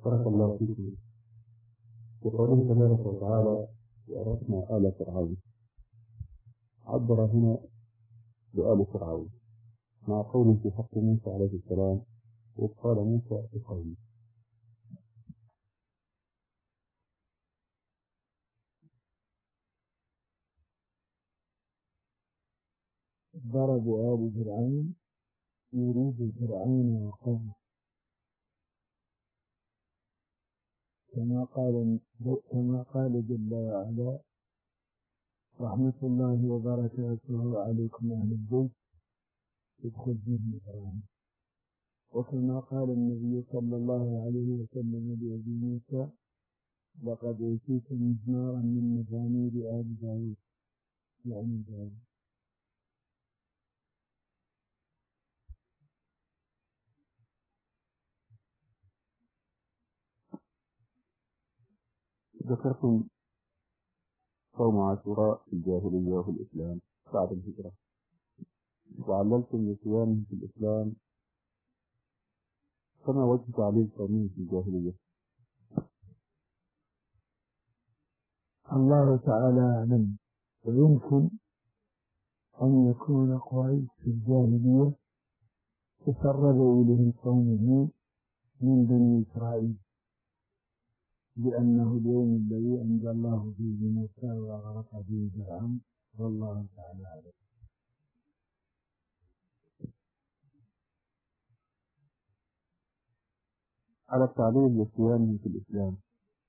بارك الله فيكم. وقوله تبارك وتعالى وأرثنا آل فرعون، عبر هنا بآل فرعون مع قوله في حق موسى عليه السلام وإذ قال موسى لقومه. ضرب آل فرعون يريد فرعون وقومه، كما قال جل وعلا: رحمة الله وبركاته عليكم أهل البيت ادخل فيه إبراهيم. وكما قال النبي صلى الله عليه وسلم لأبي موسى: لقد أوتيت مزمارا من مزامير آل داود، يعني داود. ذكرتم صوم عاشوراء في الجاهلية وفي الإسلام بعد الهجرة، وعللتم بصيامه في الإسلام، فما وجه تعليل صومه في الجاهلية؟ الله تعالى أعلم. ويمكن أن يكون قريش في الجاهلية تسرب إليهم صومه من بني إسرائيل، لأنه اليوم الذي أنجى الله فيه موسى وأغرق فيه فرعون، والله تعالى أعلم. على التعليل لصيامه في الإسلام،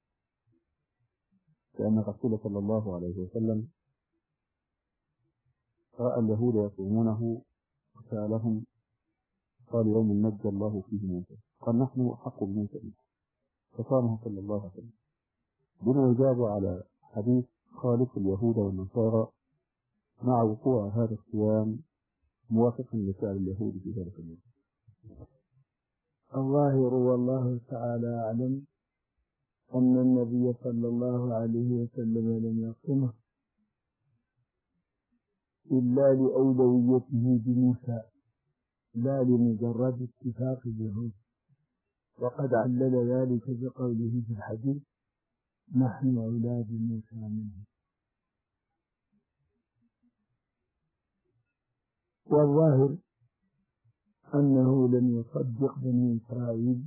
لأن الرسول صلى الله عليه وسلم رأى اليهود يصومونه وسألهم، قال: يوم نجى الله فيه موسى، قال: نحن أحق بموسى منه، فصامه صلى الله عليه وسلم. بما يجاب على حديث خالف اليهود والنصارى مع وقوع هذا الصيام موافقا لفعل اليهود في ذلك اليوم. الظاهر والله تعالى أعلم أن النبي صلى الله عليه وسلم لم يصمه إلا لأولويته بموسى، لا لمجرد اتفاق اليهود، وقد علل ذلك بقوله في الحديث: نحن أولاد موسى منه. والظاهر أنه لم يصدق بني إسرائيل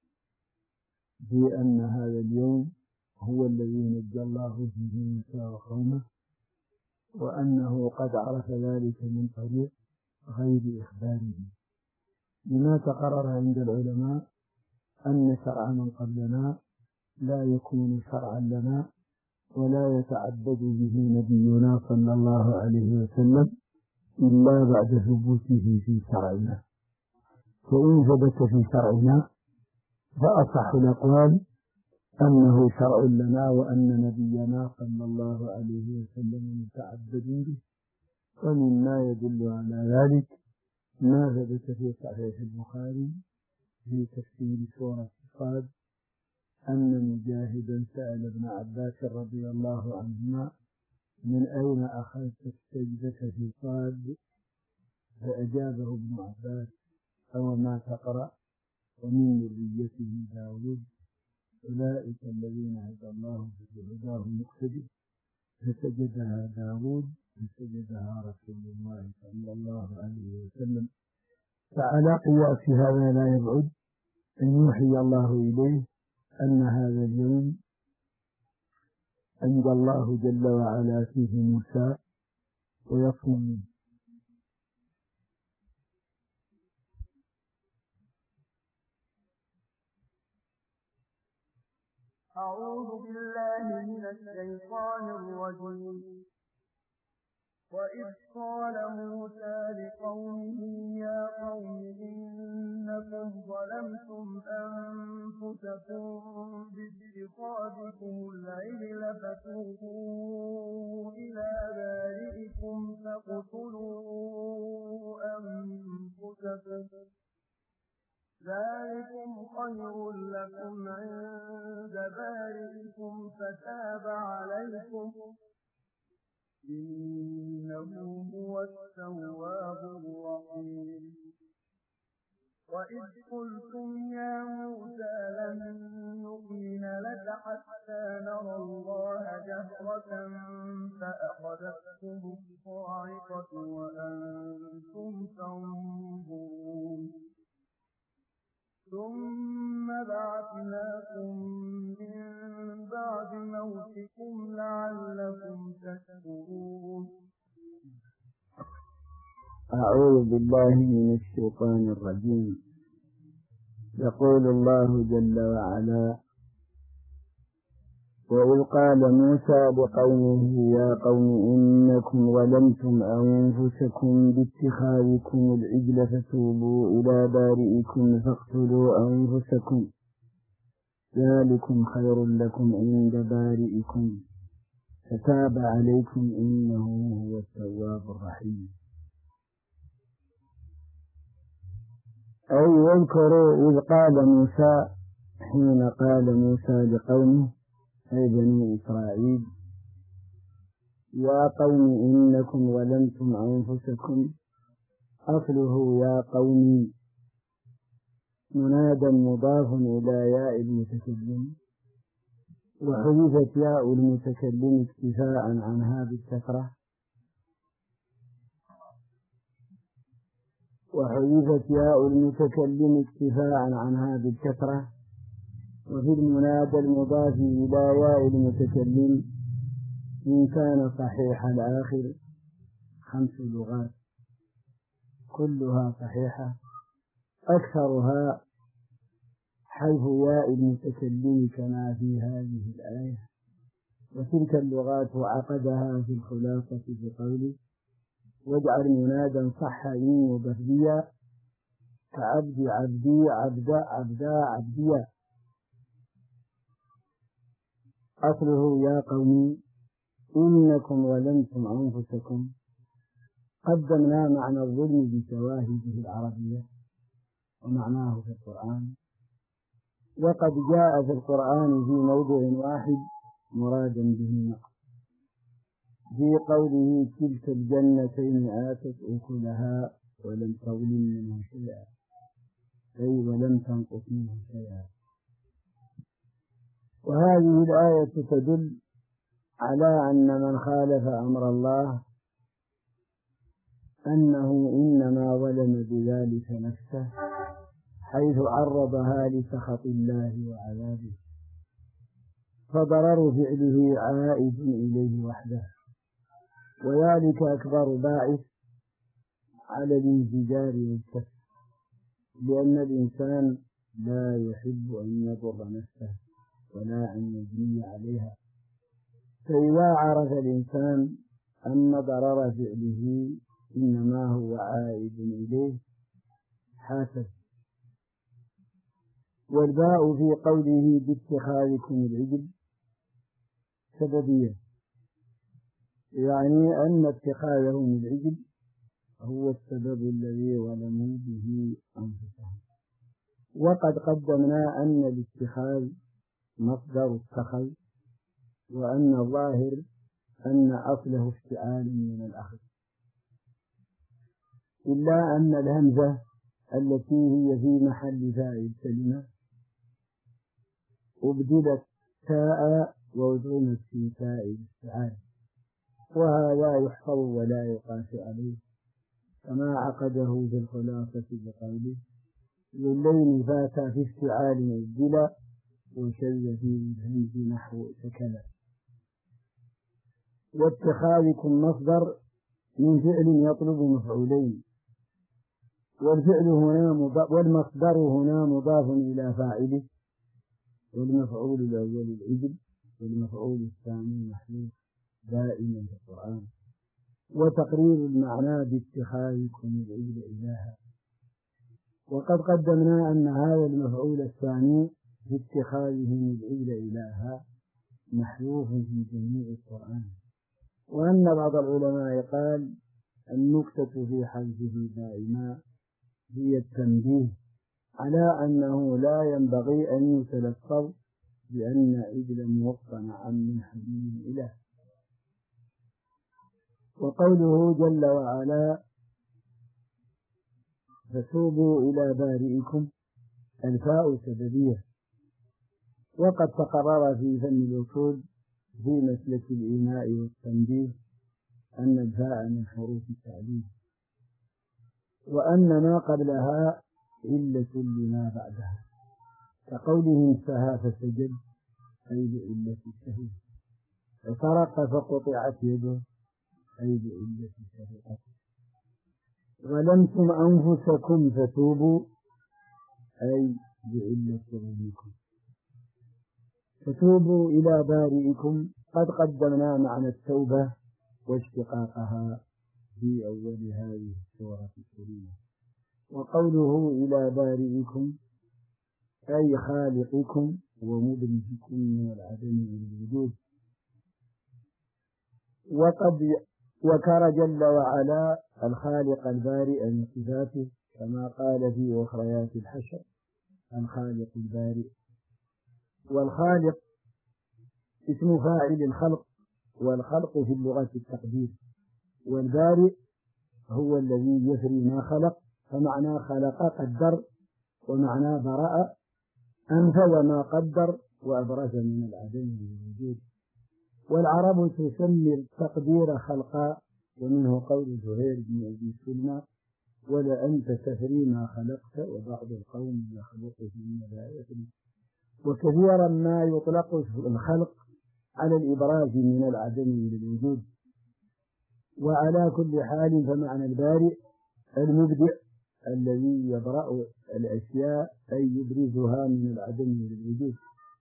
بأن هذا اليوم هو الذي نجى الله فيه موسى وقومه، وأنه قد عرف ذلك من طريق غير إخباره، لما تقرر عند العلماء أن شرع من قبلنا لا يكون شرعا لنا، ولا يتعبد به نبينا صلى الله عليه وسلم إلا بعد ثبوته في شرعنا. فإن ثبت في شرعنا فأصح الأقوال أنه شرع لنا، وأن نبينا صلى الله عليه وسلم متعبد به. ومما يدل على ذلك ما ثبت في صحيح البخاري في تفسير سورة صاد أن مجاهدا سأل ابن عباس رضي الله عنهما: من أين أخذت السجدة في صاد؟ فأجابه ابن عباس: أو ما تقرأ؟ ومن ذريته داود، أولئك الذين هدى الله بهداه مقتدي. فسجدها داود، فسجدها رسول الله صلى الله عليه وسلم. فعلى قياس هذا لا يبعد أن يوحي الله إليه أن هذا اليوم أنجى الله جل وعلا فيه موسى ويصوم. أعوذ بالله من الشيطان الرجيم. وإذ قال موسى لقومه: يا قوم إنكم ظلمتم أنفسكم باتخاذكم العجل، فتوبوا إلى بارئكم فاقتلوا أنفسكم، ذلكم خير لكم عند بارئكم فتاب عليكم، إنه هو التواب الرحيم. وإذ قلتم يا موسى لن نؤمن لك حتى نرى الله جهرة فأخذتكم الصاعقة وأنتم تنظرون ثم بعثناكم من بعد موتكم لعلكم تشكرون. أعوذ بالله من الشيطان الرجيم. يقول الله جل وعلا: وإذ قال موسى لقومه يا قوم إنكم ظلمتم أنفسكم باتخاذكم العجل فتوبوا إلى بارئكم فاقتلوا أنفسكم ذلكم خير لكم عند بارئكم فتاب عليكم إنه هو التواب الرحيم. أي واذكروا إذ قال موسى، حين قال موسى لقومه أي بني إسرائيل: يا قوم إنكم ظلمتم أنفسكم. أصله يا قوم منادى مضاف إلى ياء المتكلم، وحذفت ياء المتكلم اكتفاء عنها بالكسرة، وفي المنادى المضاف إلى ياء المتكلم إن كان صحيح الآخر 5 لغات كلها صحيحة، أكثرها حيث ياء المتكلم كما في هذه الآية، وتلك اللغات عقدها في الخلاصة بقوله: واجعل منادا صحا وبرديا كعبد عبدي عبدا عبدا عبديا. أصله يا قوم إنكم ظلمتم أنفسكم. قدمنا معنى الظلم بشواهده العربية ومعناه في القرآن، وقد جاء في القرآن في موضع واحد مرادا به نقص، في قوله: تلك الجنتين آتت أكلها ولم تظلم منه شيئا، أي ولم تنقص منه شيئا. وهذه الآية تدل على أن من خالف أمر الله أنه إنما ظلم بذلك نفسه، حيث عرضها لسخط الله وعذابه، فضرر فعله عائد إليه وحده، وذلك أكبر باعث على الانفجار والكفر، لأن الإنسان لا يحب أن يضر نفسه ولا أن يجني عليها، فإذا عرف الإنسان أن ضرر فعله إنما هو عائد إليه حاسب. والباء في قوله باتخاذكم العجل سببية، يعني أن اتخاذهم العجل هو السبب الذي ظلموا به أنفسهم. وقد قدمنا أن الاتخاذ مصدر اتخذ، وأن الظاهر أن أصله افتعال من الأخذ، إلا أن الهمزة التي هي في محل فاعل كلمة أبدلت تاء وأدغمت في تاء الافتعال، وهذا يحفظ ولا يقاس عليه، كما عقده في الخلاصة بقوله: للين فات في افتعال أبدلا وشذ في الهمز نحو سكنا. واتخاذكم مصدر من فعل يطلب مفعولين، والمصدر هنا مضاف إلى فاعله، والمفعول الأول العجل، والمفعول الثاني محذوف دائما في القرآن. وتقرير المعنى باتخاذكم العجل إلها. وقد قدمنا أن هذا المفعول الثاني باتخاذهم العجل إلها محذوف في جميع القرآن، وأن بعض العلماء قال النكتة في حذفه دائما هي التنبيه على أنه لا ينبغي أن يتلفظ بأن عجلا مصطنعا من حديد إله. وقوله جل وعلا: فتوبوا إلى بارئكم الفاء سببية، وقد تقرر في فن الوصول في مسلك الإيماء والتنبيه أن الفاء من حروف التعليل، وأن ما قبلها علة لما بعدها، كقوله انتهى فسجد أي بعلة السهو، فسرق فقطعت يده أي بعلة سرقته، ظلمتم أنفسكم فتوبوا أي بعلة ظلمكم. فتوبوا إلى بارئكم قد قدمنا معنى التوبة واشتقاقها في أول هذه السورة الكريمة، وقوله إلى بارئكم أي خالقكم ومدرككم من العدم إلى الوجود. وذكر جل وعلا الخالق البارئ من صفاته كما قال في أخريات الحشر الخالق البارئ. والخالق اسم فاعل الخلق، والخلق في اللغة التقدير، والبارئ هو الذي يفري ما خلق، فمعنى خلق قدر، ومعنى برأ أنفذ ما قدر وأبرز من العدم للوجود. والعرب تسمي التقدير خلقا، ومنه قول زهير بن أبي سلمى ولأنت تفري ما خلقت وبعض القوم يخلقه لا يفري. وكثيرا ما يطلق الخلق على الإبراز من العدم إلى الوجود. وعلى كل حال فمعنى البارئ المبدع الذي يبرأ الأشياء أي يبرزها من العدم إلى الوجود.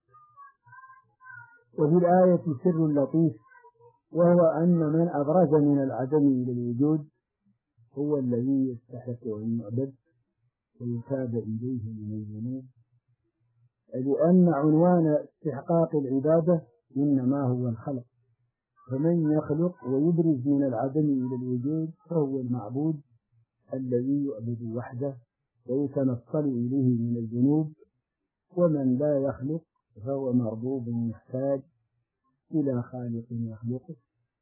وفي الآية سر لطيف، وهو أن من أبرز من العدم إلى الوجود هو الذي يستحق أن يعبد ويتاب إليه من الذنوب، لأن عنوان استحقاق العبادة إنما هو الخلق، فمن يخلق ويبرز من العدم إلى الوجود فهو المعبود الذي يعبد وحده ويتنصل إليه من الذنوب. ومن لا يخلق فهو مربوب محتاج إلى خالق يخلقه.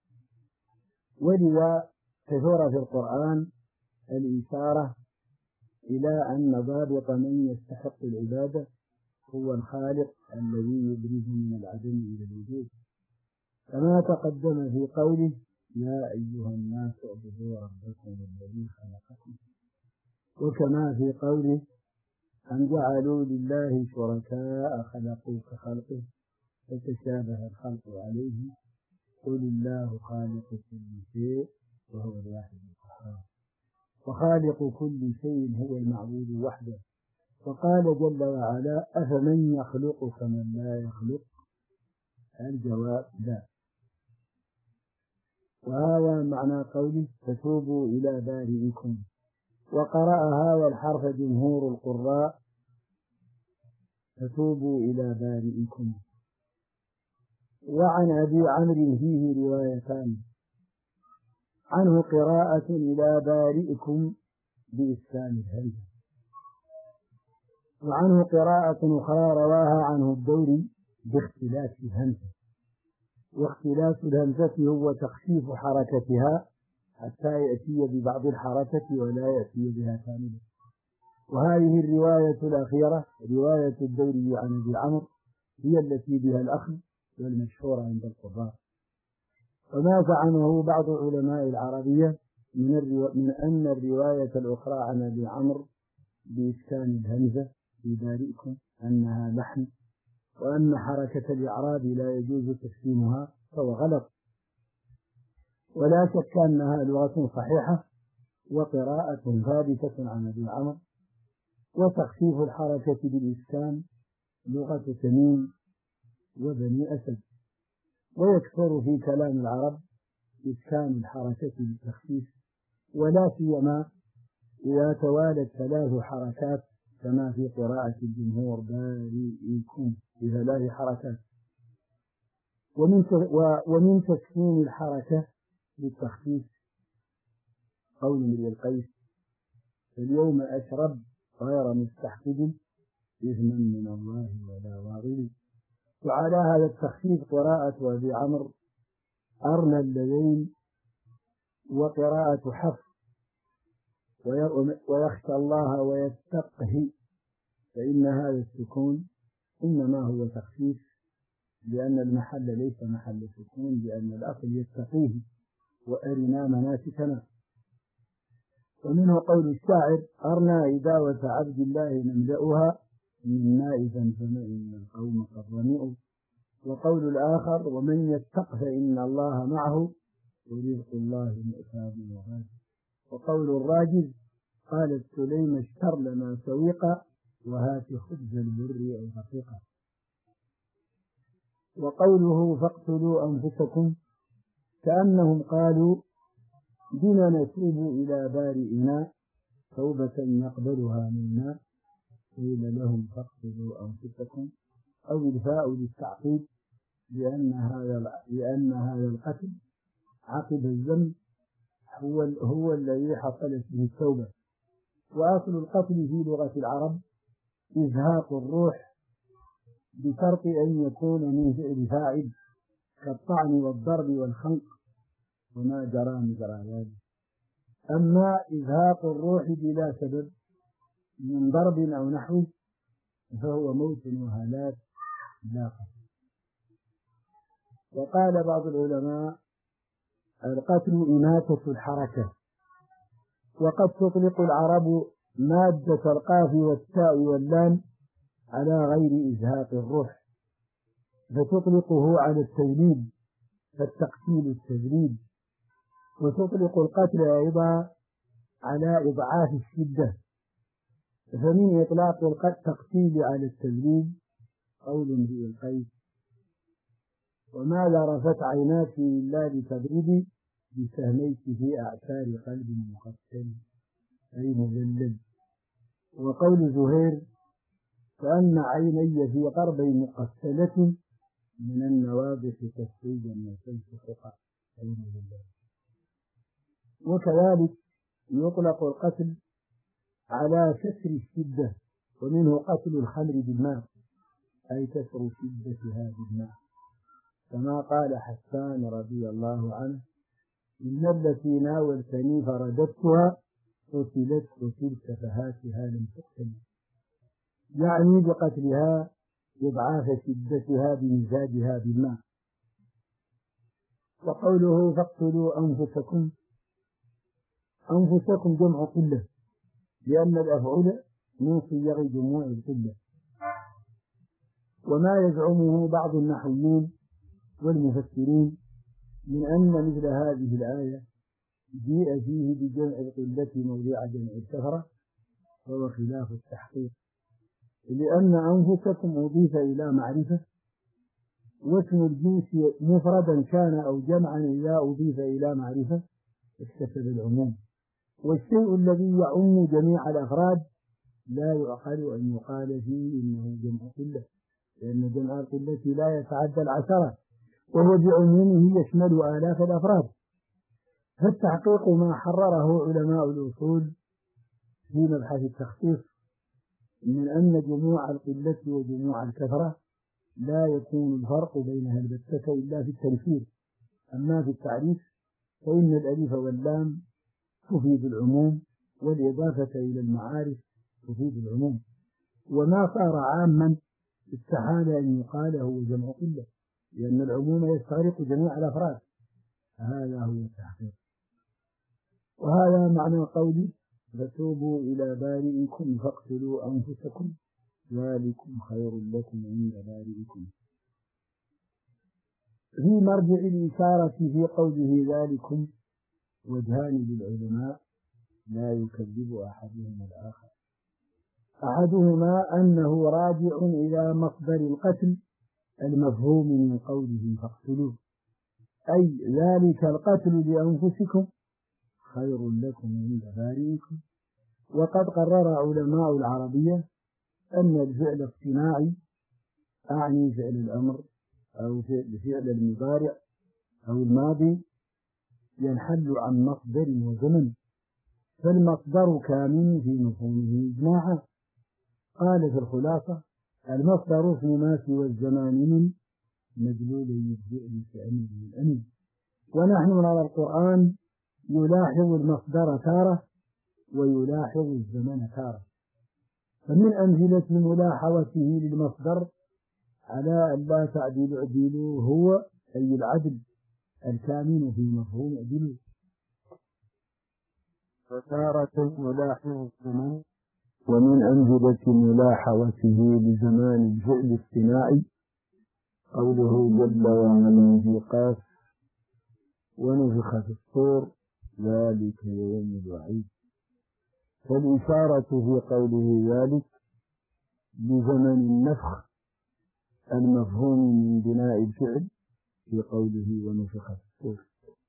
ولذا كثر في القرآن الإشارة إلى أن ضابط من يستحق العبادة هو الخالق الذي يبرز من العدم إلى الوجود، كما تقدم في قوله يا أيها الناس اعبدوا ربكم الذي خلقكم، وكما في قوله أن جعلوا لله شركاء خلقوا كخلقه فتشابه الخلق عليه قل الله خالق كل شيء وهو الواحد القهار، وخالق كل شيء هو المعبود وحده. وقال جل وعلا أفمن يخلق كمن لا يخلق؟ الجواب لا. وهذا معنى قوله فتوبوا إلى بارئكم. وقرأها والحرف جمهور القراء فتوبوا إلى بارئكم. وعن أبي عمرو فيه روايتان، عنه قراءة إلى بارئكم بإسكان الهمزة، وعنه قراءة أخرى رواها عنه الدوري باختلاف الهمزة. واختلاف الهمزة هو تخفيف حركتها حتى يأتي ببعض الحركة ولا يأتي بها كاملة. وهذه الرواية الأخيرة رواية الدوري عن أبي عمرو هي التي بها الأخذ والمشهورة عند القراء. وما زعمه بعض علماء العربية من أن الرواية الأخرى عن أبي عمرو بإسكان الهمزة في بارئكم أنها لحن، وأن حركة الإعراب لا يجوز تسليمها، فهو غلط. ولا شك أنها لغة صحيحة وقراءة ثابتة عن أبي عمرو. وتخفيف الحركة بالإسكان لغة تميم وبني أسد، ويكثر في كلام العرب إسكان الحركة بالتخفيف، ولا سيما إذا توالت 3 حركات كما في قراءة الجمهور بارئكم ب3 حركات. ومن تسكين الحركة بالتخفيف قول امرئ القيس اليوم أشرب غير مستحقد إثما من الله ولا واغل. وعلى هذا التخفيف قراءة أبي عمرو أرنى اللذين وقراءة حفص ويخشى الله ويتقه، فإن هذا السكون إنما هو تخفيف، لأن المحل ليس محل سكون، لأن الأصل يتقيه وأرنا مناسكنا. ومنه قول الشاعر: أرنا إداوة عبد الله نملأها من ماء زمزم إن القوم قد ظمئوا. وقول الآخر: ومن يتق فإن الله معه ورزق الله مؤتاب وغاد. وقول الراجل: قالت سليم اشتر لنا سويقا وهات خبز البر أو دقيقا. وقوله: فاقتلوا أنفسكم، كأنهم قالوا: بنا نتوب إلى بارئنا توبة يقبلها منا، قيل لهم فاقتلوا أنفسكم، أو الفاء للتعقيب، لأن هذا القتل عقب الذنب هو الذي حصلت به التوبة. وأصل القتل في لغة العرب إزهاق الروح، بشرط أن يكون من فعل فاعل، كالطعن والضرب والخنق وما جرى مجرى ذلك. أما إزهاق الروح بلا سبب من ضرب أو نحوه فهو موت وهلاك لا قتل. وقال بعض العلماء: القتل إماتة الحركة. وقد تطلق العرب مادة القاف والتاء واللام على غير إزهاق الروح، فتطلقه على التجليد فالتقتيل التجليد، وتطلق القتل أيضا على إضعاف الشدة. فمن إطلاق التقتيل على التجليد قول امرئ القيس: وما ذرفت عيناك إلا لتضربي بسهميك في أعسار قلب مقتل أي مذلل. وقول زهير: كأن عيني في قرب مقتلة من النواضح تسويدا وتنسحق أي مذلل. وكذلك يطلق القتل على كسر الشدة، ومنه قتل الخمر بالماء أي كسر شدتها بالماء، كما قال حسان رضي الله عنه: إن التي ناولتني فرددتها قتلت وتلك فهاتها لم تقتل، يعني بقتلها إضعاف شدتها بمزاجها بالماء. وقوله: فاقتلوا أنفسكم، أنفسكم جمع قلة، لأن الأفعل من صيغ جموع القلة. وما يزعمه بعض النحويين والمفسرين من أن مثل هذه الآية جيء فيه بجمع القلة موضع جمع الكثرة وهو خلاف التحقيق، لأن أنفسكم أضيف إلى معرفة، واسم الجنس مفردا كان أو جمعا إذا أضيف إلى معرفة اكتسب العموم. والشيء الذي يعم جميع الأفراد لا يعقل أن يقال فيه إنه جمع قلة، لأن جمع القلة لا يتعدى العشرة، وهو بعمومه يشمل آلاف الأفراد. فالتحقيق ما حرره علماء الأصول في مبحث التخصيص من أن جموع القلة وجموع الكثرة لا يكون الفرق بينها البتة إلا في التنفيذ. أما في التعريف فإن الألف واللام تفيد العموم، والإضافة إلى المعارف تفيد العموم، وما صار عاما استحال أن يقال هو جمع قلة، لأن العموم يستغرق جميع الأفراد. هذا هو التحقيق. وهذا معنى قولي: فتوبوا إلى بارئكم فاقتلوا أنفسكم ذلكم خير لكم عند بارئكم. في مرجع الإشارة في قوله ذلكم وجهان للعلماء لا يكذب أحدهما الآخر. أحدهما أنه راجع إلى مصدر القتل المفهوم من قوله فاقتلوه، أي ذلك القتل لأنفسكم خير لكم عند بارئكم. وقد قرر علماء العربية أن الفعل اصطناعي، أعني فعل الأمر أو فعل المضارع أو الماضي، ينحل عن مصدر وزمن، فالمصدر كامل في مفهومه إجماعا. قال في الخلاصة: المصدر فيما سوى الزمان من مدلول الفعل كأمر الأمر. ونحن نرى القرآن يلاحظ المصدر تارة ويلاحظ الزمن تارة. فمن أمثلة ملاحظته للمصدر على أن لا تعديل اعدلوا هو أي العدل الكامن في مفهوم اعدلوا. فتارة يلاحظ الزمن. ومن أمثلة ملاحظته لزمان الفعل الاصطناعي قوله جل وعلا في قاف ونفخ في الصور ذلك يوم الوعيد. فالإشارة في قوله ذلك لزمن النفخ المفهوم من بناء الفعل في قوله ونفخ في الصور.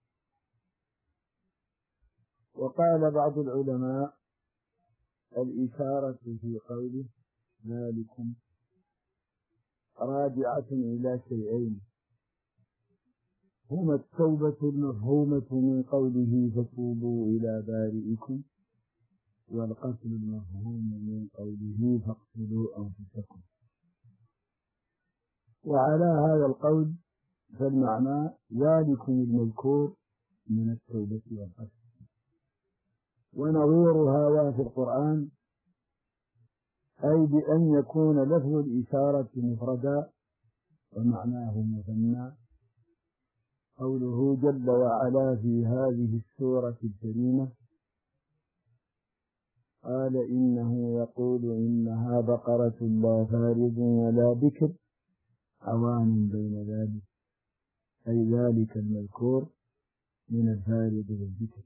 وقال بعض العلماء الإشارة في قوله ذلكم راجعة إلى شيئين هما التوبة المفهومة من قوله فتوبوا إلى بارئكم، والقتل المفهوم من قوله فاقتلوا أنفسكم. وعلى هذا القول فالمعنى ذلكم المذكور من التوبة والقتل. ونظيرها في القرآن أي بأن يكون لفظ الإشارة مفردا ومعناه مثنى. قوله جل وعلا في هذه السورة الكريمة قال إنه يقول إنها بقرة لا فارض ولا بكر عوان بين ذلك، أي ذلك المذكور من الفارض والبكر.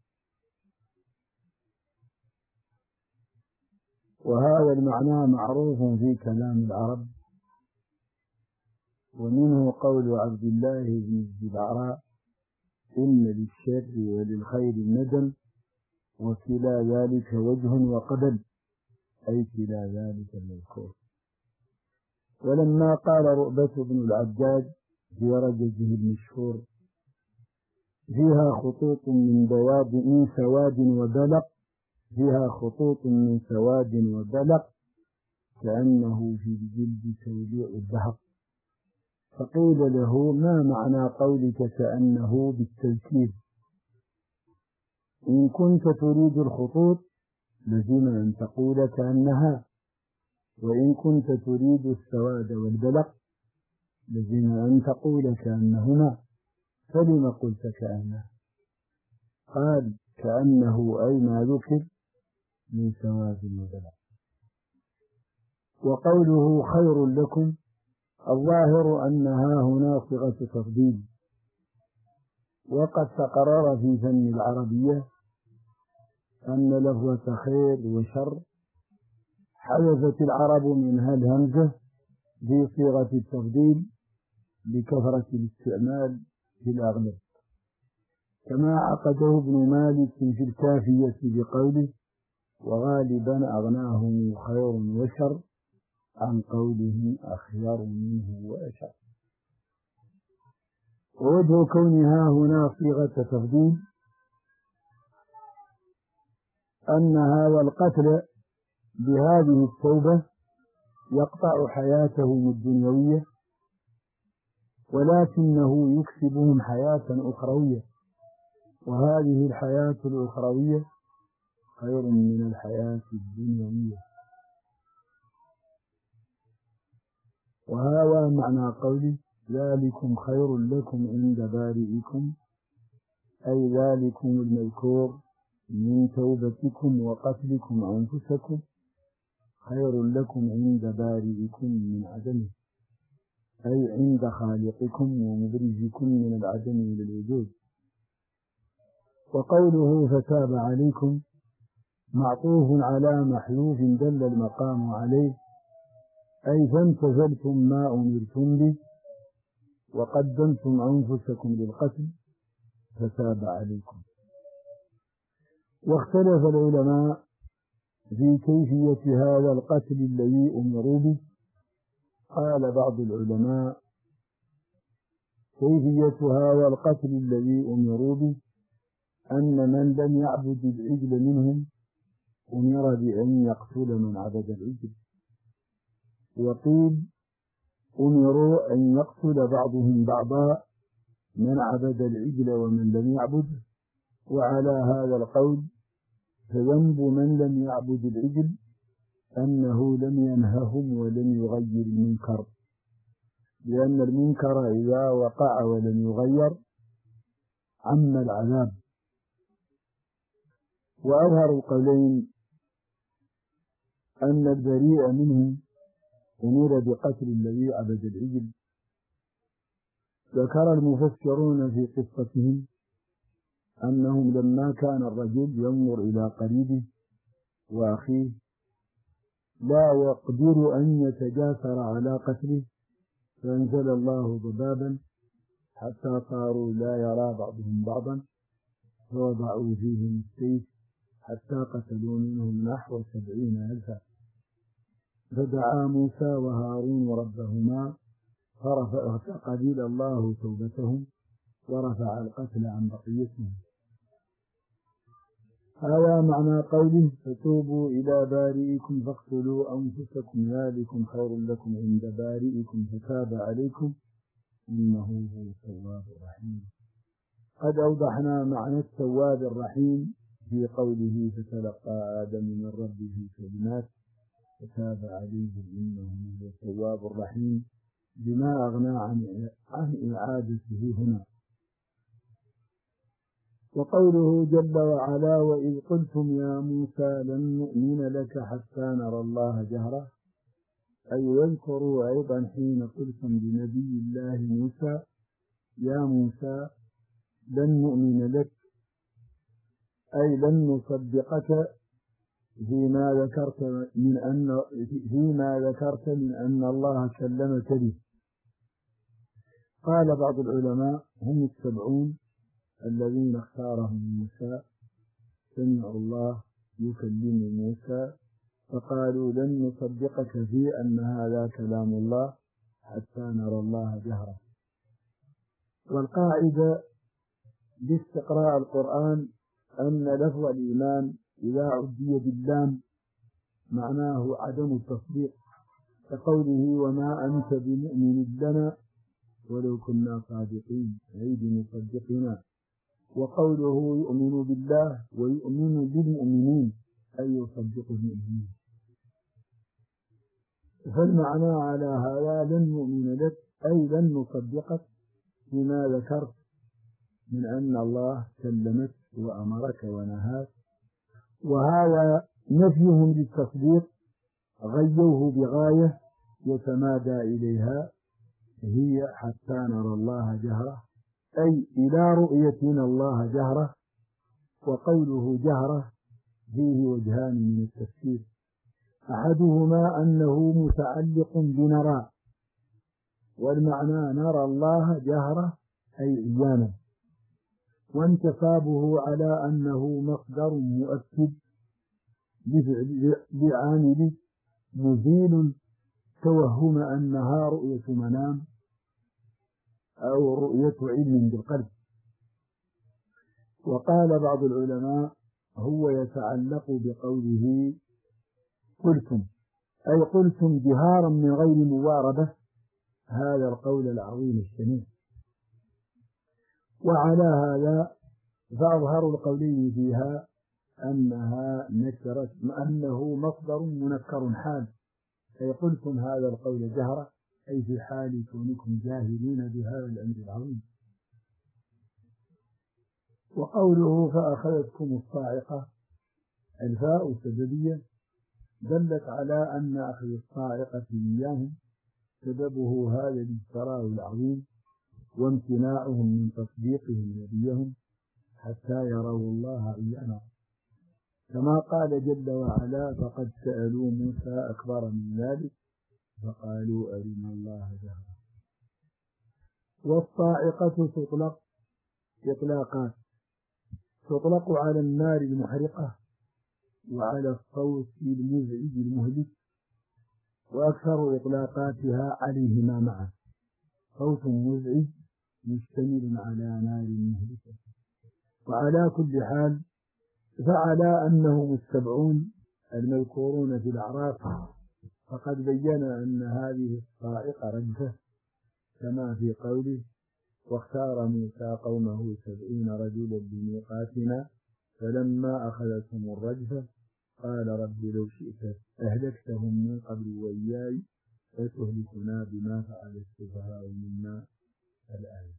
وهذا المعنى معروف في كلام العرب، ومنه قول عبد الله بن الزبعراء إن للشر وللخير ندم وكلا ذلك وجه وقبل، أي كلا ذلك المذكور. ولما قال رؤبة بن العجاج في رجزه المشهور فيها خطوط من بياض من سواد وبلق، فيها خطوط من سواد وبلق كأنه في الجلد توليع الذهب، فقيل له ما معنى قولك كأنه بالتذكير؟ إن كنت تريد الخطوط لزم أن تقول كأنها، وإن كنت تريد السواد والبلق لزم أن تقول كأنهما، فلم قلت كأنه؟ قال كأنه أي ما ذكر من سواد وبلق. وقوله خير لكم الظاهر أنها هنا صيغة تفضيل، وقد تقرر في فن العربية أن لفظة خير وشر حذفت العرب منها الهمزة في صيغة التفضيل لكثرة الاستعمال في الأغلب، كما عقده ابن مالك في الكافية بقوله وغالبا أغناهم خير وشر عن قوله أخير منه وأشر. ووجه كونها هنا صيغة تفضيل أن هذا القتل بهذه التوبة يقطع حياتهم الدنيوية، ولكنه يكسبهم حياة أخروية، وهذه الحياة الأخروية خير من الحياة الدنيوية. وهذا معنى قوله ذلكم خير لكم عند بارئكم، أي ذلكم المذكور من توبتكم وقتلكم أنفسكم خير لكم عند بارئكم من عدمه، أي عند خالقكم ومبرزكم من العدم إلى الوجود. وقوله فتاب عليكم معطوف على محذوف دل المقام عليه، أي فامتثلتم ما أمرتم به وقدمتم أنفسكم للقتل فتاب عليكم. واختلف العلماء في كيفية هذا القتل الذي أمروا به. قال بعض العلماء كيفية هذا القتل الذي أمروا به أن من لم يعبد العجل منهم أمر بأن يقتل من عبد العجل، وقيل أمروا أن يقتل بعضهم بعضا من عبد العجل ومن لم يعبد. وعلى هذا القول فذنب من لم يعبد العجل أنه لم ينههم ولم يغير المنكر، لأن المنكر إذا وقع ولم يغير عم العذاب. وأظهر القولين أن البريء منهم أمر بقتل الذي عبد العجل. ذكر المفسرون في قصتهم أنهم لما كان الرجل ينظر إلى قريبه وأخيه لا يقدر أن يتجاسر على قتله، فأنزل الله ضبابا حتى صاروا لا يرى بعضهم بعضا، فوضعوا فيهم السيف حتى قتلوا منهم نحو 70,000. فدعا موسى وهارون ربهما فقبل الله توبتهم ورفع القتل عن بقيتهم. هذا معنى قوله فتوبوا إلى بارئكم فاقتلوا أنفسكم ذلكم خير لكم عند بارئكم فتاب عليكم إنه هو التواب الرحيم. قد أوضحنا معنى التواب الرحيم في قوله فتلقى آدم من ربه كلمات فتاب عليه إنه هو التواب الرحيم، بما أغنى عن إعادته هنا. وقوله جل وعلا وإذ قلتم يا موسى لن نؤمن لك حتى نرى الله جهرة، أي واذكروا أيضا حين قلتم لنبي الله موسى يا موسى لن نؤمن لك، أي لن نصدقك فيما ذكرت من أن الله كلمك به. قال بعض العلماء هم 70 الذين اختارهم موسى سمعوا الله يكلم موسى فقالوا لن نصدقك في أن هذا كلام الله حتى نرى الله جهرة. والقاعدة باستقراء القرآن أن لفظ الإيمان إذا عدي باللام معناه عدم التصديق، كقوله وما أنت بمؤمن لنا ولو كنا صادقين أي بمصدقنا. وقوله يؤمن بالله ويؤمن بالمؤمنين أي يصدق المؤمنين. فالمعنى على هذا لن نؤمن لك أي لن نصدقك فيما ذكرت من أن الله كلمك وأمرك ونهاك. وهذا نفيهم للتصديق غيوه بغاية يتمادى إليها هي حتى نرى الله جهرة، أي إلى رؤيتنا الله جهرة. وقوله جهرة فيه وجهان من التفسير، أحدهما أنه متعلق بنرى، والمعنى نرى الله جهرة أي عيانا، وانتصابه على أنه مصدر مؤكد بعامل مزيل توهم أنها رؤية منام أو رؤية علم بالقلب. وقال بعض العلماء هو يتعلق بقوله قلتم، أي قلتم جهارا من غير مواربة هذا القول العظيم الشنيع. وعلى هذا فأظهر القولين فيها أنها نكرت أنه مصدر منكر حال، أي قلتم هذا القول جهرة أي في حال كونكم جاهلين بهذا الأمر العظيم. وقوله فأخذتكم الصاعقة الفاء سببية دلت على أن أخذ الصاعقة إياهم سببه هذا الاجتراء العظيم وامتناعهم من تصديقهم نبيهم حتى يروا الله عيانا، كما قال جل وعلا فقد سألوا موسى أكبر من ذلك فقالوا أرنا الله جهرة. والصاعقة تطلق إطلاقات، تطلق على النار المحرقة وعلى الصوت المزعج المهلك، وأكثر إطلاقاتها عليهما معا، صوت مزعج مشتمل على نار مهلكة. وعلى كل حال فعلى أنهم 70 المذكورون في الأعراف فقد بين أن هذه الصاعقة رجفة كما في قوله واختار موسى قومه 70 رجلا لميقاتنا فلما أخذتهم الرجفة قال رب لو شئت أهلكتهم من قبل وإياي فتهلكنا بما فعل السفهاء منا الآية.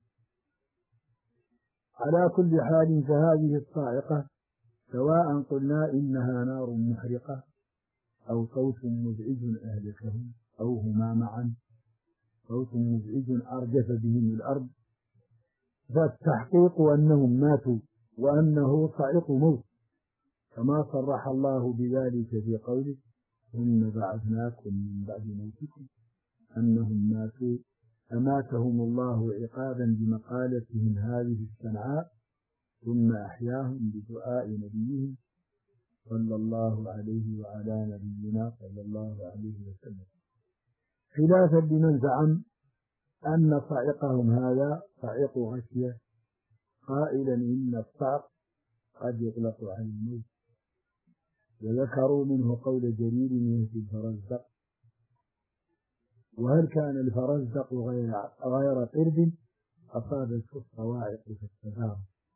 على كل حال فهذه الصاعقة سواء قلنا إنها نار محرقة أو صوت مزعج أهلكهم أو هما معا، صوت مزعج أرجف بهم الأرض، فالتحقيق أنهم ماتوا وأنه صاعق موت، كما صرح الله بذلك في قوله ثم بعثناكم من بعد موتكم، أنهم ماتوا أماتهم الله عقابا بمقالتهم هذه الشنعاء ثم أحياهم بدعاء نبيهم صلى الله عليه وعلى نبينا صلى الله عليه وسلم، خلافا لمن زعم أن صاعقهم هذا صاعق غشية قائلا إن الصعق قد يطلق على الموت، وذكروا منه قول جرير يهدي الفرزدق. وهل كان الفرزدق غير قرد أصابته الصواعق فاستثار،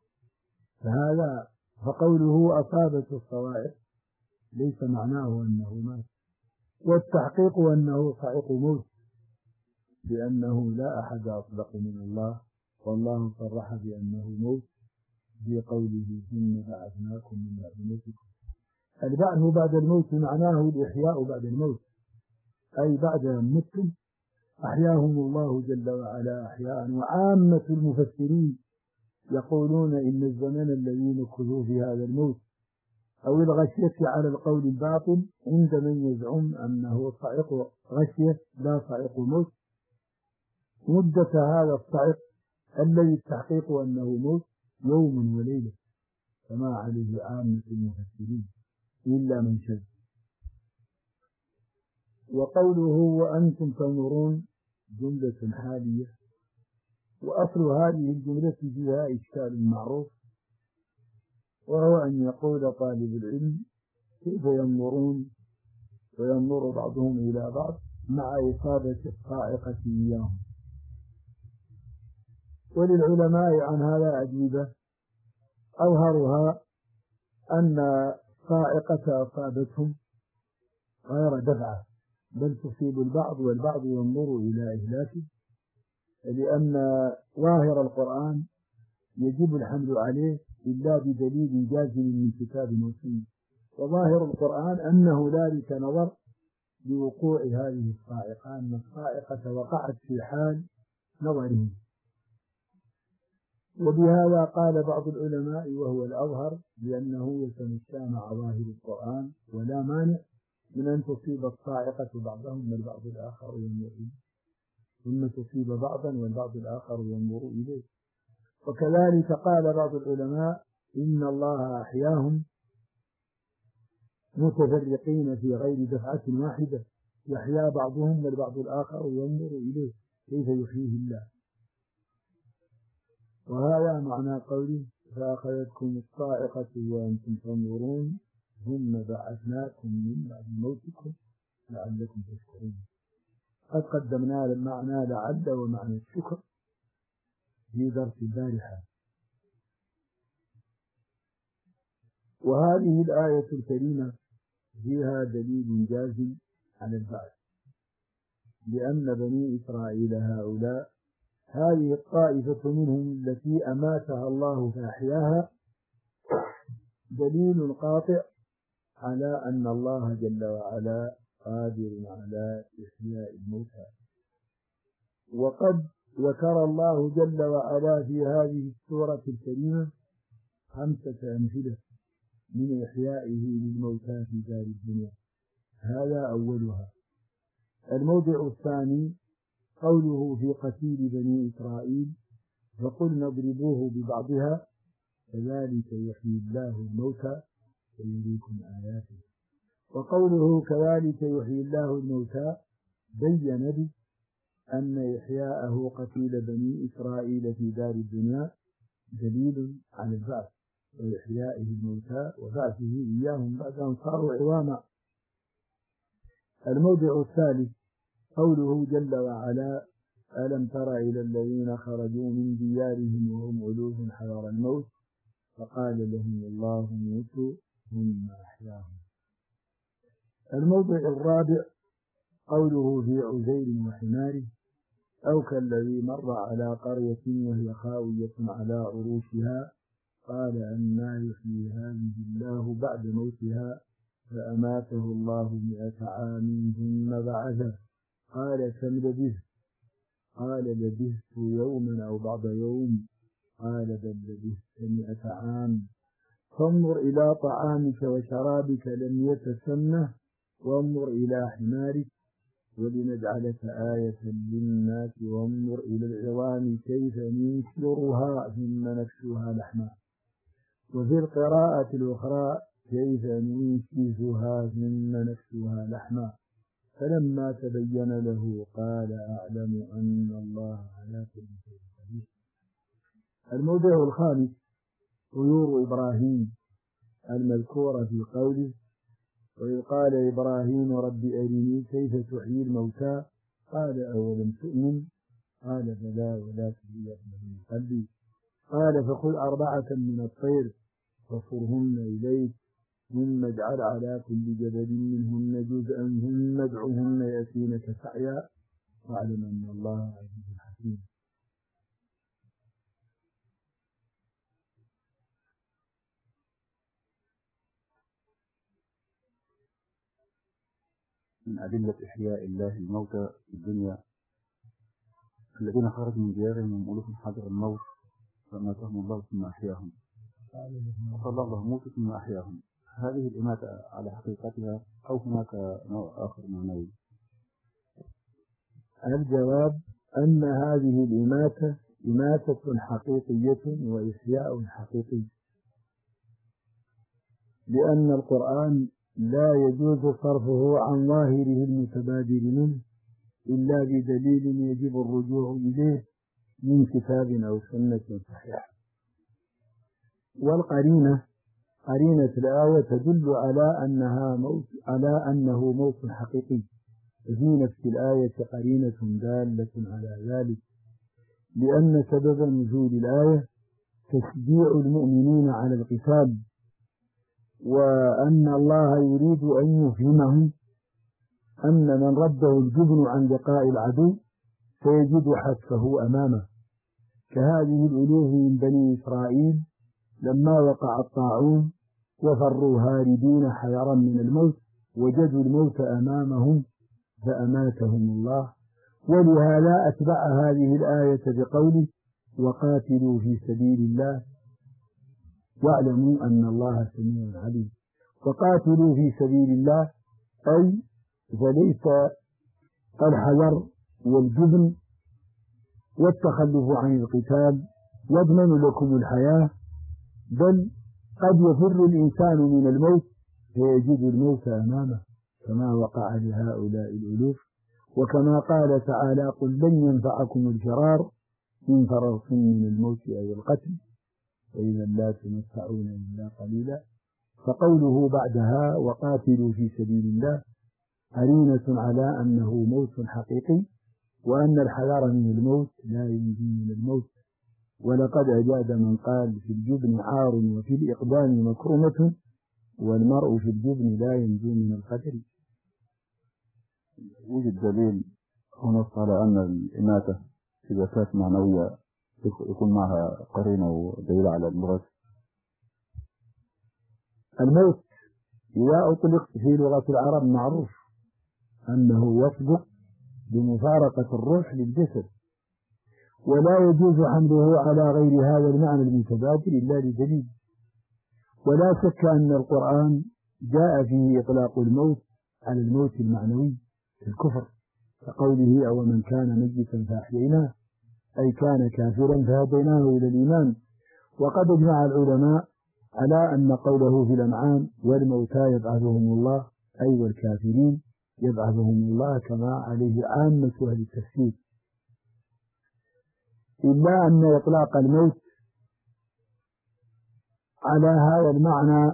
فقوله أصابته الصواعق ليس معناه أنه مات، والتحقيق أنه صاعق موت، لأنه لا أحد أصدق من الله، والله صرح بأنه موت في قوله ثم بعثناكم من بعد موتكم. البعث بعد الموت معناه الإحياء بعد الموت، أي بعد أن متم أحياهم الله جل وعلا أحياء. وعامة المفسرين يقولون إن الزمن الذي نكثوا في هذا الموت أو الغشية على القول الباطل عند من يزعم أنه صاعق غشية لا صاعق موت، مدة هذا الصاعق الذي التحقيق أنه موت يوم وليلة كما عليه عامة المفسرين إلا من شذ. وقوله وأنتم تنظرون جملة حالية، وأصل هذه الجملة فيها إشكال معروف، وهو أن يقول طالب العلم كيف ينظرون وينظر بعضهم إلى بعض مع إصابة الصاعقة إياهم. وللعلماء عن هذا أجوبة، أظهرها أن الصاعقة أصابتهم غير دفعة، بل تصيب البعض والبعض ينظر إلى إهلاكه، لأن ظاهر القرآن يجب الحمل عليه إلا بدليل جازم من كتاب وسنة، وظاهر القرآن أنه ذلك نظر لوقوع هذه الصاعقة، أن الصاعقة وقعت في حال نظره. وبهذا قال بعض العلماء وهو الأظهر بأنه يتمشى مع ظاهر القرآن، ولا مانع من أن تصيب الصاعقة بعضهم والبعض الآخر ينظر إليه، ثم تصيب بعضا والبعض الآخر ينظر إليه. وكذلك قال بعض العلماء إن الله أحياهم متفرقين في غير دفعة واحدة، يحيا بعضهم والبعض الآخر ينظر إليه كيف يحييه الله. وهذا معنى قوله فأخذتكم الصاعقة وأنتم تنظرون ثم بعثناكم من بعد موتكم لعلكم تشكرون. قد قدمنا المعنى لعل ومعنى الشكر في درس البارحة. وهذه الآية الكريمة فيها دليل جازم على البعث، لأن بني إسرائيل هؤلاء هذه الطائفة منهم التي أماتها الله فأحياها دليل قاطع على أن الله جل وعلا قادر على إحياء الموتى. وقد ذكر الله جل وعلا في هذه السورة الكريمة 5 أمثلة من إحيائه للموتى في دار الدنيا، هذا أولها. الموضع الثاني قوله في قتيل بني إسرائيل فقلنا اضربوه ببعضها كذلك يحيي الله الموتى ويريكم آياته. وقوله كذلك يحيي الله الموتى بين به أن إحياءه قتيل بني إسرائيل في دار الدنيا دليل على البعث وإحيائه الموتى وبعثه إياهم بعد أن صاروا عظاما. الموضع الثالث قوله جل وعلا ألم تر إلى الذين خرجوا من ديارهم وهم ألوف حذر الموت فقال لهم الله موتوا ثم أحياهم. الموضع الرابع قوله في عزير وحماره أو كالذي مر على قرية وهي خاوية على عروشها قال أنى يحيي هذه الله بعد موتها فأماته الله 100 عام ثم بعثه قال كم لبثت؟ قال لبثت يوما أو بعض يوم قال بل لبثت 100 عام. فانظر إلى طعامك وشرابك لم يتسنه وانظر إلى حمارك ولنجعلك آية للناس وانظر إلى العظام كيف ننشرها ثم نكسوها لحما. وفي القراءة الأخرى كيف ننشزها ثم نكسوها لحما. فلما تبين له قال أعلم أن الله على كل شيء قدير. الموضع الخامس طيور إبراهيم المذكورة في قوله وإذ قال إبراهيم رب أرني كيف تحيي الموتى قال أولم تؤمن قال بلى ولكن ليطمئن قلبي قال فخذ 4 من الطير فصرهن إليك ثم اجعل على كل جبل منهن جزءا ثم ادعهن يأتينك سعيا واعلم أن الله عزيز حكيم. من أدلة إحياء الله الموتى في الدنيا الذين خرجوا من ديارهم من ألوف حذر الموت فأماتهم الله ثم أحياهم. قال الله موتوا ثم أحياهم. هذه الإماتة على حقيقتها أو هناك نوع آخر معنوي؟ الجواب أن هذه الإماتة إماتة حقيقية وإحياء حقيقي، لأن القرآن لا يجوز صرفه عن ظاهره المتبادر منه إلا بدليل يجب الرجوع إليه من كتاب أو سنة صحيحة. والقرينة قرينة الآية تدل على أنه موت حقيقي. في نفس الآية قرينة دالة على ذلك، لأن سبب نزول الآية تشجيع المؤمنين على القتال، وأن الله يريد أن يفهمهم أن من رده الجبن عن لقاء العدو سيجد حتفه أمامه، كهذه الألوف من بني إسرائيل لما وقع الطاعون وفروا هاربين حيرا من الموت وجدوا الموت أمامهم فأماتهم الله. ولهذا أتبع هذه الآية بقوله وقاتلوا في سبيل الله واعلموا أن الله سميع عليم. وقاتلوا في سبيل الله أي فليس الحذر والجبن والتخلف عن القتال يضمن لكم الحياة، بل قد يفر الإنسان من الموت فيجد الموت أمامه كما وقع لهؤلاء الألوف، وكما قال تعالى قل لن ينفعكم الفرار إن فررتم من الموت أو القتل فإذا لا تمتعون إلا قليلا. فقوله بعدها وقاتلوا في سبيل الله قرينة على أنه موت حقيقي، وأن الحذر من الموت لا ينجي من الموت. ولقد أجاد من قال في الجبن عار وفي الإقدام مكرمة والمرء في الجبن لا ينجو من القتل. يوجد دليل ونص على أن الإماتة إذا كانت معنوية يكون معها قرينة ودليل على المراد؟ الموت إذا أطلق في لغة العرب معروف أنه يصدق بمفارقة الروح للجسد، ولا يجوز حمله على غير هذا المعنى المتبادل إلا لدليل. ولا شك أن القرآن جاء فيه إطلاق الموت على الموت المعنوي في الكفر، كقوله أو من كان ميتا فأحييناه أي كان كافرا فهديناه إلى الإيمان. وقد اجمع العلماء على أن قوله في الأنعام والموتى يبعثهم الله أي والكافرين يبعثهم الله كما عليه عامة أهل التفسير، إلا أن إطلاق الموت على هذا المعنى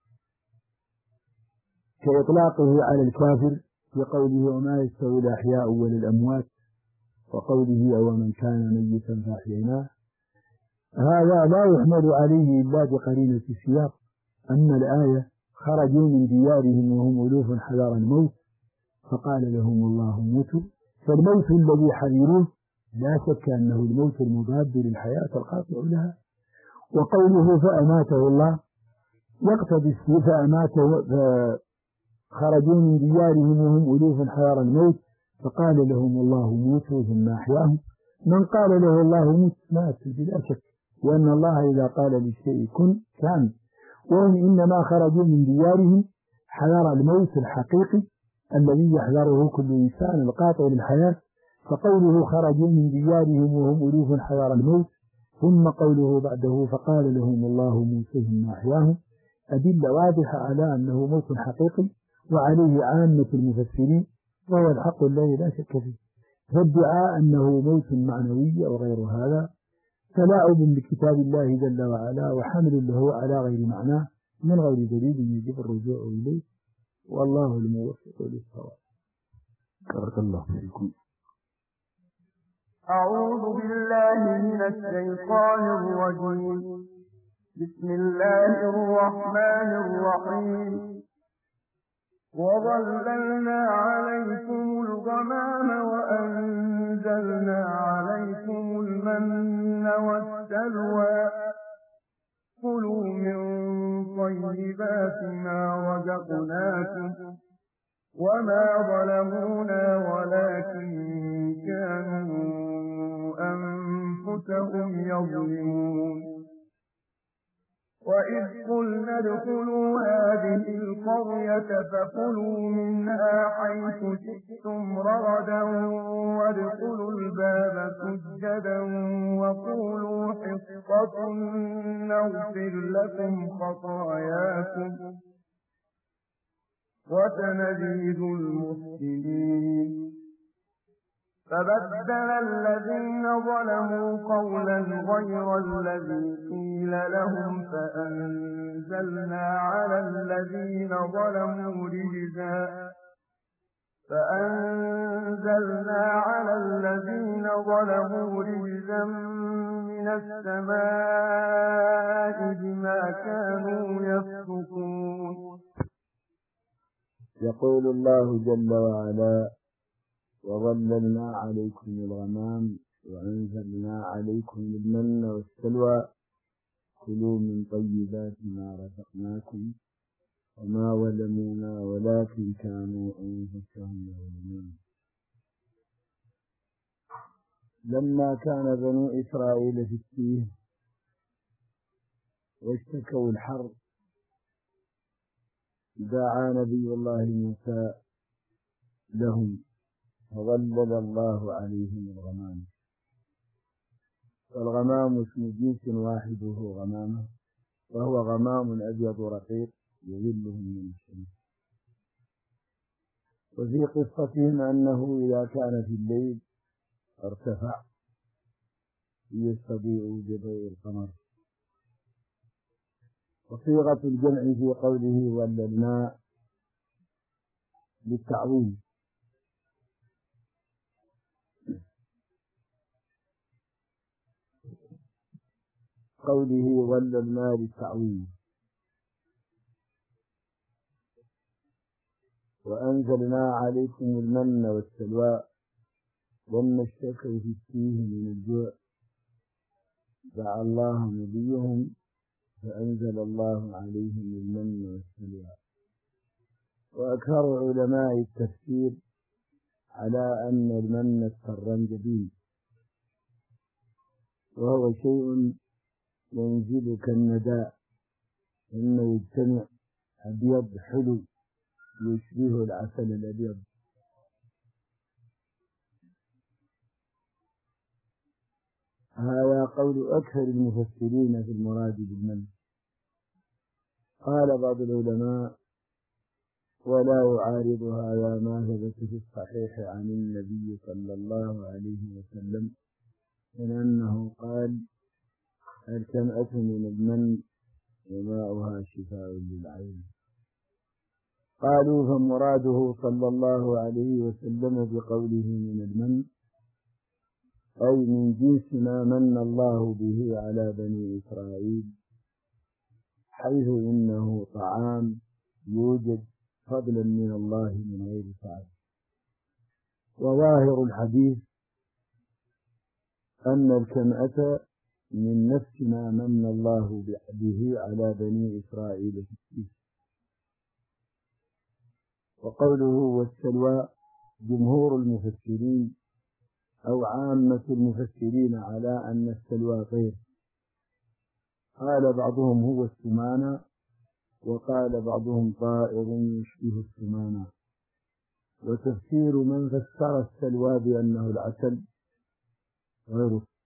كإطلاقه على الكافر في قوله وما يستوي الأحياء ولا الأموات، وقوله أو من كان ميتا فأحييناه هذا لا يحمل عليه إلا بقرينة السياق. أما الآية خرجوا من ديارهم وهم ألوف حذر الموت فقال لهم الله موتوا، فالموت الذي حذروه لا شك أنه الموت المضاد للحياة القاطع لها. وقوله فأماته الله يقتضي فأماته، خرجوا من ديارهم وهم ألوف حذر الموت فقال لهم الله موتوا ثم أحياهم. من قال له الله موت مات بلا شك، لأن الله إذا قال للشيء كن كان، وهم إنما خرجوا من ديارهم حذر الموت الحقيقي الذي يحذره كل إنسان القاطع للحياة. فقوله خرجوا من ديارهم وهم ألوف حذر الموت ثم قوله بعده فقال لهم الله موتوا ثم أحياهم أدلة واضحة على أنه موت حقيقي، وعليه عامة المفسرين، وهو الحق الذي لا شك فيه. فادعاء أنه موت معنوي أو غير هذا تلاعب بكتاب الله جل وعلا وحمل له على غير معناه من غير دليل يجب الرجوع إليه، والله الموفق للصواب. بارك الله فيكم. أعوذ بالله من الشيطان الرجيم. بسم الله الرحمن الرحيم. وظللنا عليكم الغمام وأنزلنا عليكم المن والسلوى كلوا من طيبات ما رزقناكم وما ظلمونا ولكن كانوا أنفسهم يظلمون. وإذ قلنا ادخلوا هذه القرية فكلوا منها حيث شئتم رغدا وادخلوا الباب سجدا وقولوا حطة نغفر لكم خطاياكم وسنزيد المحسنين. فبدل الذين ظلموا قولا غير الذي قيل لهم فأنزلنا على الذين ظلموا رجزا من السماء بما كانوا يفسقون. يقول الله جل وعلا وظللنا عليكم الغمام وأنزلنا عليكم المن والسلوى كلوا من طيبات ما رزقناكم وما ظلمونا ولكن كانوا أنفسهم يظلمون. لما كان بنو إسرائيل في التيه واشتكوا الحر دعا نبي الله موسى لهم فظلل الله عليهم الغمام. والغمام اسم جنس واحد وهو غمامة، وهو غمام أبيض رقيق يظلهم من الشمس. وفي قصتهم أنه إذا كان في الليل ارتفع يستضيء بضوء القمر. وصيغة الجمع في قوله ظللنا للتعظيم، قوله ظللنا للتعظيم. وأنزلنا عليكم المن والسلوى لما اشتكوا في التيه من الجوع دعا الله نبيهم فأنزل الله عليهم المن والسلوى. وأكثر علماء التفسير على أن المن السرنجبيل، وهو شيء ينزل كالنداء إنه يجتمع أبيض حلو يشبه العسل الأبيض. هذا قول أكثر المفسرين في المراد بالمن. قال بعض العلماء ولا يعارض هذا ما ثبت في الصحيح عن النبي صلى الله عليه وسلم من أنه قال الكمأة من المن وماؤها شفاء للعين. قالوا فمراده صلى الله عليه وسلم بقوله من المن أي من جنس ما من الله به على بني إسرائيل، حيث إنه طعام يوجد فضلا من الله من غير فعل. وظاهر الحديث أن الكمأة من نفس ما من الله به على بني إسرائيل فيه. وقوله والسلوى جمهور المفسرين أو عامة المفسرين على أن السلوى طير، قال بعضهم هو السمانة، وقال بعضهم طائر يشبه السمانة. وتفسير من فسر السلوى بأنه العسل غير